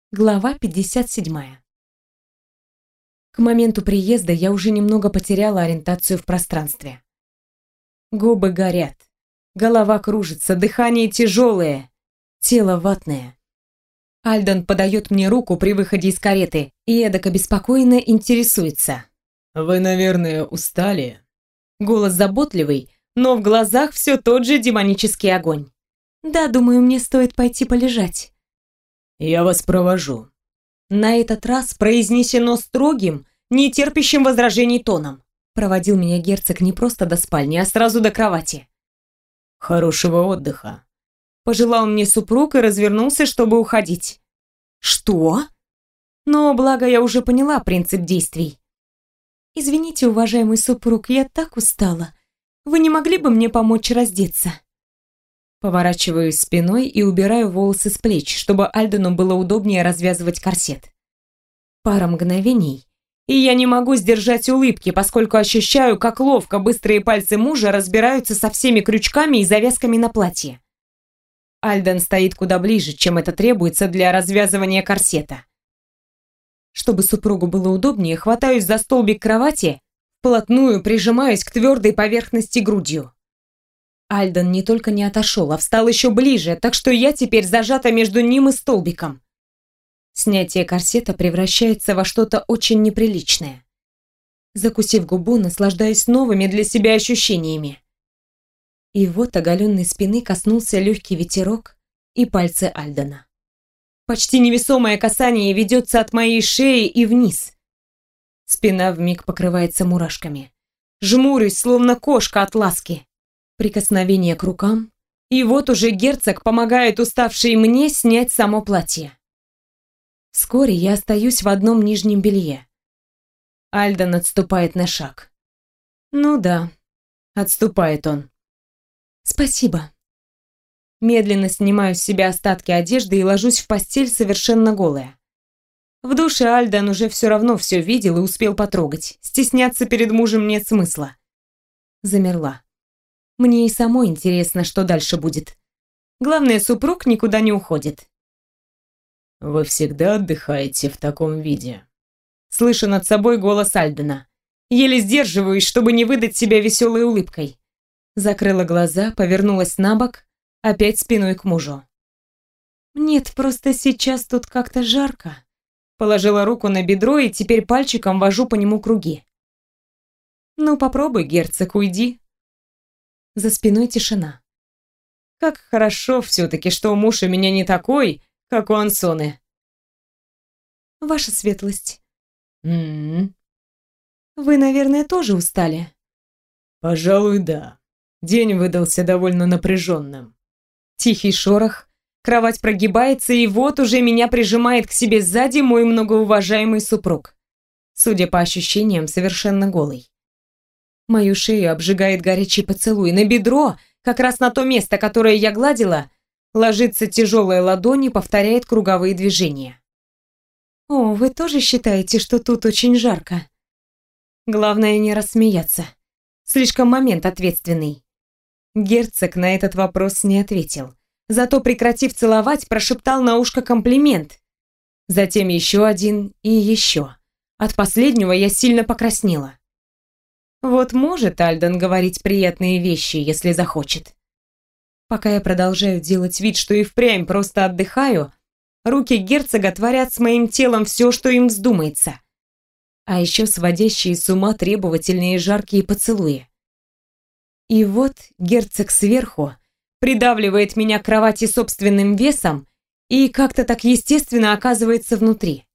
Глава 57. К моменту приезда я уже немного потеряла ориентацию в пространстве. Губы горят, голова кружится, дыхание тяжелое, тело ватное. Альден подает мне руку при выходе из кареты и эдак обеспокоенно интересуется. «Вы, наверное, устали?» Голос заботливый, но в глазах все тот же демонический огонь. «Да, думаю, мне стоит пойти полежать». «Я вас провожу». На этот раз произнесено строгим, нетерпящим возражений тоном. Проводил меня герцог не просто до спальни, а сразу до кровати. «Хорошего отдыха». Пожелал мне супруг и развернулся, чтобы уходить. «Что?» Но благо я уже поняла принцип действий. «Извините, уважаемый супруг, я так устала. Вы не могли бы мне помочь раздеться?» Поворачиваюсь спиной и убираю волосы с плеч, чтобы Альдену было удобнее развязывать корсет. Пара мгновений, и я не могу сдержать улыбки, поскольку ощущаю, как ловко быстрые пальцы мужа разбираются со всеми крючками и завязками на платье. Альден стоит куда ближе, чем это требуется для развязывания корсета. Чтобы супругу было удобнее, хватаюсь за столбик кровати, вплотную прижимаюсь к твердой поверхности грудью. Альден не только не отошел, а встал еще ближе, так что я теперь зажата между ним и столбиком. Снятие корсета превращается во что-то очень неприличное. Закусив губу, наслаждаюсь новыми для себя ощущениями. И вот оголенной спины коснулся легкий ветерок и пальцы Альдена. Почти невесомое касание ведется от моей шеи и вниз. Спина вмиг покрывается мурашками. Жмурюсь, словно кошка от ласки. Прикосновение к рукам, и вот уже герцог помогает уставшей мне снять само платье. Вскоре я остаюсь в одном нижнем белье. Альден отступает на шаг. Ну да, отступает он. Спасибо. Медленно снимаю с себя остатки одежды и ложусь в постель совершенно голая. В душе Альден уже все равно все видел и успел потрогать. Стесняться перед мужем нет смысла. Замерла. Мне и самой интересно, что дальше будет. Главное, супруг никуда не уходит. «Вы всегда отдыхаете в таком виде?» Слышу над собой голос Альдена. Еле сдерживаюсь, чтобы не выдать себя веселой улыбкой. Закрыла глаза, повернулась на бок, опять спиной к мужу. «Нет, просто сейчас тут как-то жарко». Положила руку на бедро и теперь пальчиком вожу по нему круги. «Ну попробуй, герцог, уйди». За спиной тишина. Как хорошо все-таки, что муж у меня не такой, как у Ансоны. Ваша светлость. Вы, наверное, тоже устали? «Пожалуй, да. День выдался довольно напряженным». Тихий шорох, кровать прогибается, и вот уже меня прижимает к себе сзади мой многоуважаемый супруг. Судя по ощущениям, совершенно голый. Мою шею обжигает горячий поцелуй. На бедро, как раз на то место, которое я гладила, ложится тяжелая ладонь и повторяет круговые движения. «О, вы тоже считаете, что тут очень жарко?» Главное не рассмеяться. Слишком момент ответственный. Герцог на этот вопрос не ответил. Зато, прекратив целовать, прошептал на ушко комплимент. Затем еще один и еще. От последнего я сильно покраснела. Вот может Альден говорить приятные вещи, если захочет. Пока я продолжаю делать вид, что и впрямь просто отдыхаю, руки герцога творят с моим телом все, что им вздумается. А еще сводящие с ума требовательные и жаркие поцелуи. И вот герцог сверху придавливает меня к кровати собственным весом и как-то так естественно оказывается внутри.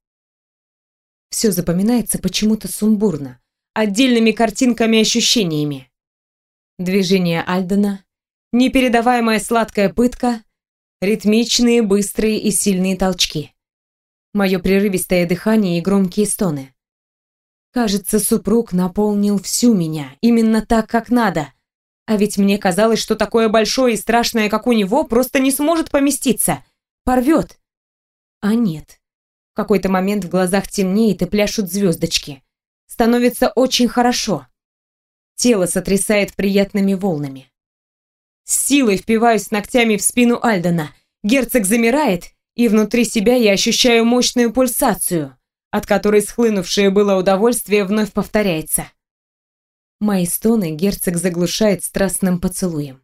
Все запоминается почему-то сумбурно, отдельными картинками и ощущениями. Движение Альдена, непередаваемая сладкая пытка, ритмичные, быстрые и сильные толчки. Мое прерывистое дыхание и громкие стоны. Кажется, супруг наполнил всю меня, именно так, как надо. А ведь мне казалось, что такое большое и страшное, как у него, просто не сможет поместиться. Порвет. А нет. В какой-то момент в глазах темнеет и пляшут звездочки. Становится очень хорошо. Тело сотрясает приятными волнами. С силой впиваюсь ногтями в спину Альдена. Герцог замирает, И внутри себя я ощущаю мощную пульсацию, от которой схлынувшее было удовольствие вновь повторяется. Мои стоны герцог заглушает страстным поцелуем.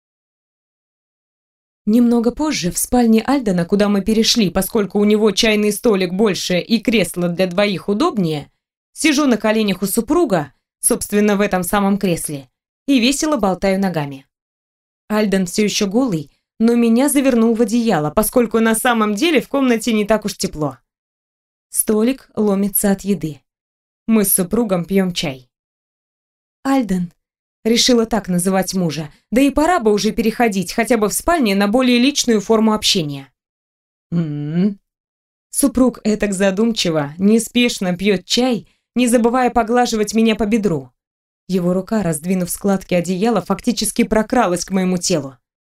Немного позже в спальне Альдена, куда мы перешли, поскольку у него чайный столик больше и кресло для двоих удобнее, сижу на коленях у супруга, собственно, в этом самом кресле, и весело болтаю ногами. Альден все еще голый, но меня завернул в одеяло, поскольку на самом деле в комнате не так уж тепло. Столик ломится от еды. Мы с супругом пьем чай. Альден. Решила так называть мужа. Да и пора бы уже переходить, хотя бы в спальне, на более личную форму общения. Супруг этак задумчиво, неспешно пьет чай, не забывая поглаживать меня по бедру. Его рука, раздвинув складки одеяла, фактически прокралась к моему телу.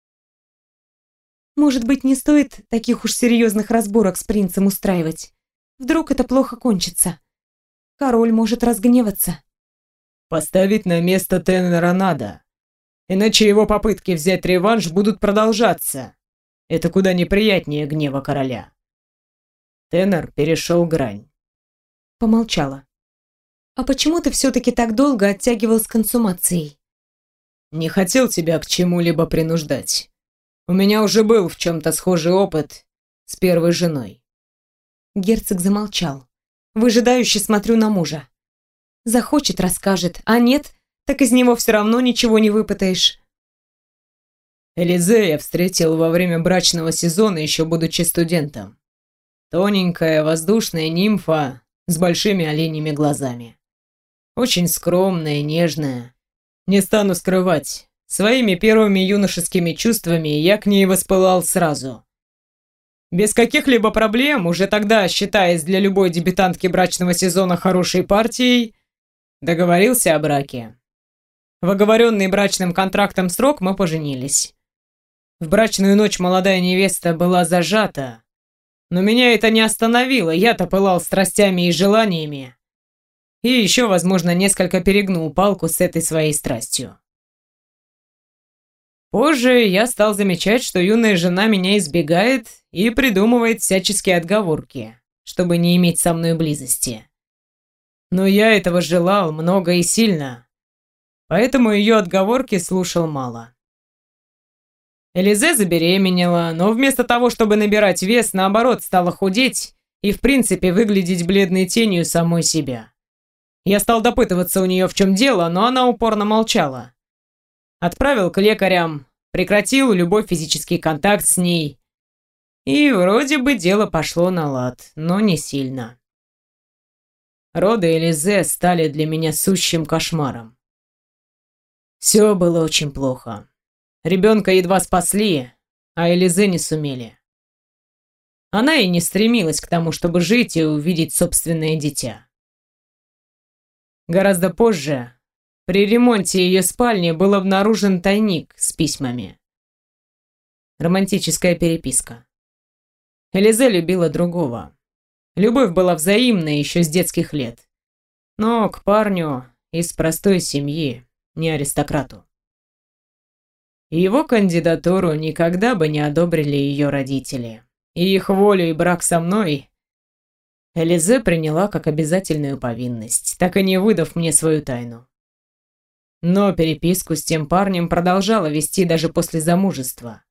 Может быть, не стоит таких уж серьезных разборок с принцем устраивать? Вдруг это плохо кончится? Король может разгневаться. Поставить на место Теннера надо. Иначе его попытки взять реванш будут продолжаться. Это куда неприятнее гнева короля. Теннер перешел грань. Помолчала. А почему ты все-таки так долго оттягивал с консумацией? Не хотел тебя к чему-либо принуждать. У меня уже был в чем-то схожий опыт с первой женой. Герцог замолчал. Выжидающе смотрю на мужа. Захочет, расскажет, а нет, так из него все равно ничего не выпытаешь. Элизе я встретил во время брачного сезона, еще будучи студентом. Тоненькая, воздушная нимфа с большими оленьими глазами. Очень скромная, нежная. Не стану скрывать, своими первыми юношескими чувствами я к ней воспылал сразу. Без каких-либо проблем, уже тогда, считаясь для любой дебютантки брачного сезона хорошей партией, договорился о браке. В оговоренный брачным контрактом срок мы поженились. В брачную ночь молодая невеста была зажата, но меня это не остановило, я-то пылал страстями и желаниями. И еще, возможно, несколько перегнул палку с этой своей страстью. Позже я стал замечать, что юная жена меня избегает и придумывает всяческие отговорки, чтобы не иметь со мной близости. Но я этого желал много и сильно, поэтому ее отговорки слушал мало. Элизе забеременела, но вместо того, чтобы набирать вес, наоборот, стала худеть и, в принципе, выглядеть бледной тенью самой себя. Я стал допытываться у нее, в чем дело, но она упорно молчала. Отправил к лекарям, прекратил любой физический контакт с ней. И вроде бы дело пошло на лад, но не сильно. Роды Элизе стали для меня сущим кошмаром. Все было очень плохо. Ребенка едва спасли, а Элизе не сумели. Она и не стремилась к тому, чтобы жить и увидеть собственное дитя. Гораздо позже, при ремонте ее спальни, был обнаружен тайник с письмами. Романтическая переписка. Элизе любила другого. Любовь была взаимной еще с детских лет. Но к парню из простой семьи, не аристократу. Его кандидатуру никогда бы не одобрили ее родители. И их волю и брак со мной Элизе приняла как обязательную повинность, так и не выдав мне свою тайну. Но переписку с тем парнем продолжала вести даже после замужества.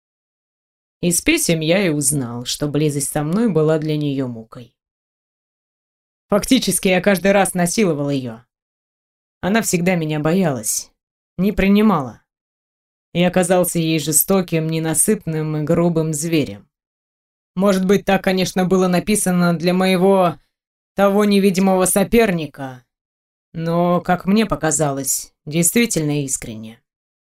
Из писем я и узнал, что близость со мной была для нее мукой. Фактически я каждый раз насиловал ее. Она всегда меня боялась, не принимала. И оказался ей жестоким, ненасытным и грубым зверем. Может быть, так, конечно, было написано для моего того невидимого соперника, но, как мне показалось, действительно искренне.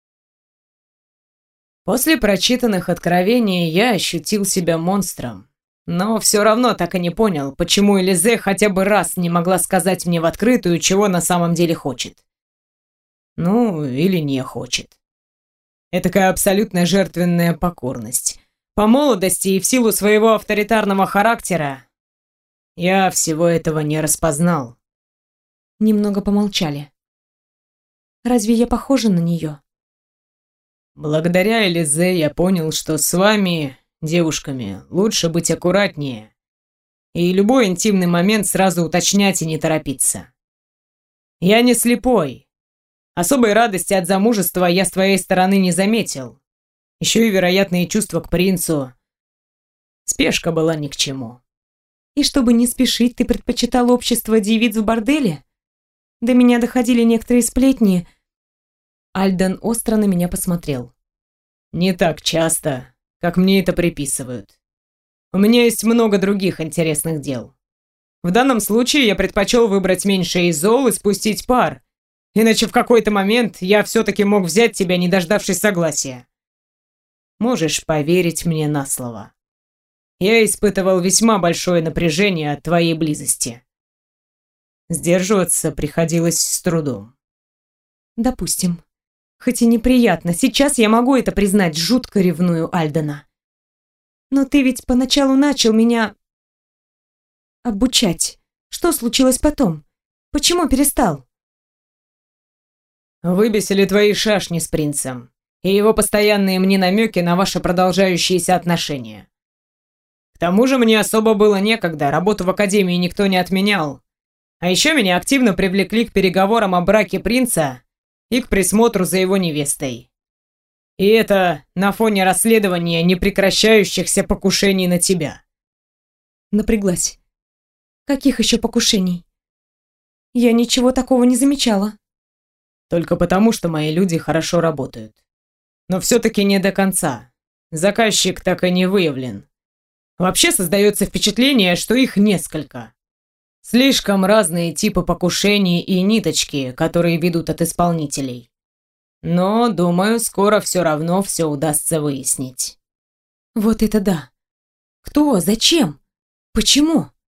После прочитанных откровений я ощутил себя монстром, но все равно так и не понял, почему Элизе хотя бы раз не могла сказать мне в открытую, чего на самом деле хочет. Ну, или не хочет. Этакая абсолютная жертвенная покорность. По молодости и в силу своего авторитарного характера я всего этого не распознал. Немного помолчали. Разве я похожа на нее? Благодаря Элизе я понял, что с вами девушками лучше быть аккуратнее и любой интимный момент сразу уточнять и не торопиться. Я не слепой. Особой радости от замужества я с твоей стороны не заметил. Еще и вероятные чувства к принцу. Спешка была ни к чему. И чтобы не спешить, ты предпочитал общество девиц в борделе? До меня доходили некоторые сплетни. Альден остро на меня посмотрел. Не так часто, как мне это приписывают. У меня есть много других интересных дел. В данном случае я предпочел выбрать меньшее из зол и спустить пар. Иначе в какой-то момент я все-таки мог взять тебя, не дождавшись согласия. Можешь поверить мне на слово. Я испытывал весьма большое напряжение от твоей близости. Сдерживаться приходилось с трудом. Допустим. Хоть и неприятно, сейчас я могу это признать, жутко ревную Альдена. Но ты ведь поначалу начал меня обучать. Что случилось потом? Почему перестал? Выбесили твои шашни с принцем и его постоянные мне намеки на ваши продолжающиеся отношения. К тому же мне особо было некогда, работу в академии никто не отменял. А еще меня активно привлекли к переговорам о браке принца и к присмотру за его невестой. И это на фоне расследования непрекращающихся покушений на тебя. Напряглась. Каких еще покушений? Я ничего такого не замечала. Только потому, что мои люди хорошо работают. Но все-таки не до конца. Заказчик так и не выявлен. Вообще создается впечатление, что их несколько. Слишком разные типы покушений и ниточки, которые ведут от исполнителей. Но, думаю, скоро все равно все удастся выяснить. Вот это да. Кто? Зачем? Почему?